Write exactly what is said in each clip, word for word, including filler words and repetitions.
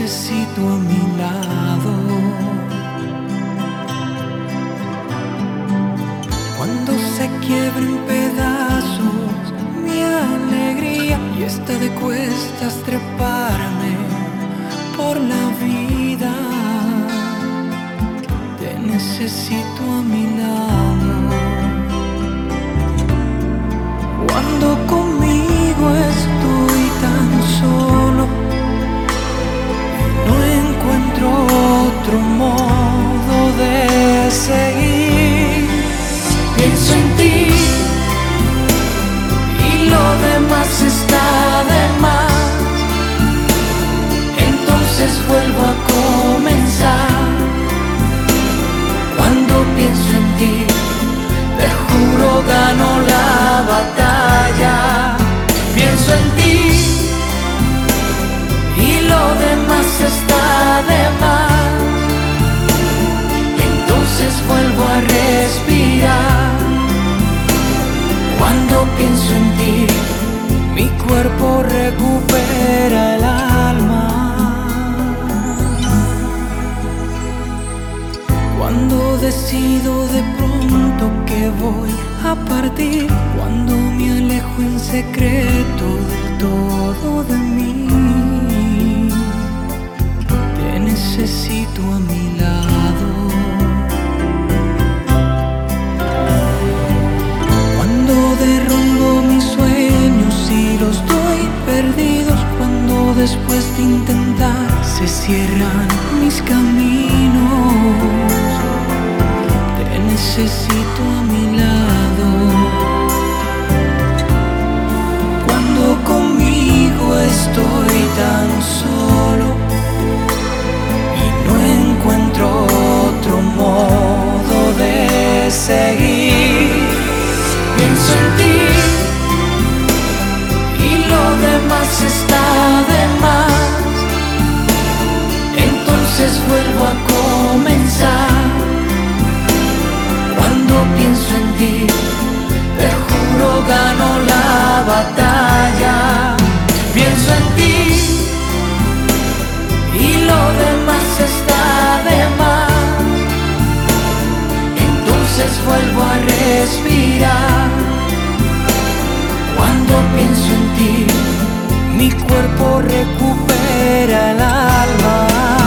necesito a mi lado. Cuando se quiebra en pedazos mi alegría y está de cuestas treparme por la vida, te necesito a mi lado. Cuando conmigo estoy tan solo y no encuentro otro modo de seguir, pienso en ti y lo demás está de más. Entonces vuelvo a comenzar. Cuando pienso en ti, te juro gano la batalla. Pienso en ti y lo demás está de más. Entonces vuelvo a respirar. Cuando pienso en ti, mi cuerpo recupera el alma. Cuando decido de pronto que voy a partir, cuando me alejo en secreto del todo de mí, te necesito a mi lado. Cuando derrumbo mis sueños y los doy perdidos, cuando después de intentar se cierran mis caminos, te necesito a mi lado. Cuando conmigo estoy tan solo y no encuentro otro modo de seguir, pienso en ti y lo demás está de más. Entonces vuelvo a comenzar. Cuando pienso en ti, te juro gano la batalla. Pienso en ti y lo demás está de más. Entonces vuelvo a respirar. Cuando pienso en ti, mi cuerpo recupera el alma.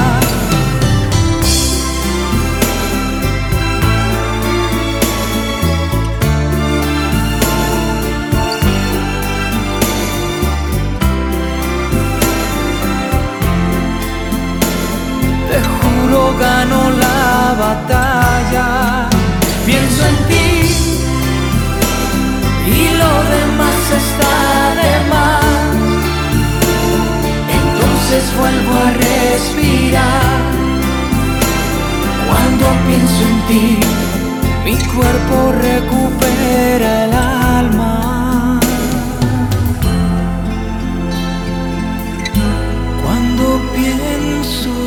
Gano la batalla. Pienso en ti y lo demás está de más. Entonces vuelvo a respirar. Cuando pienso en ti, mi cuerpo recupera el alma. Cuando pienso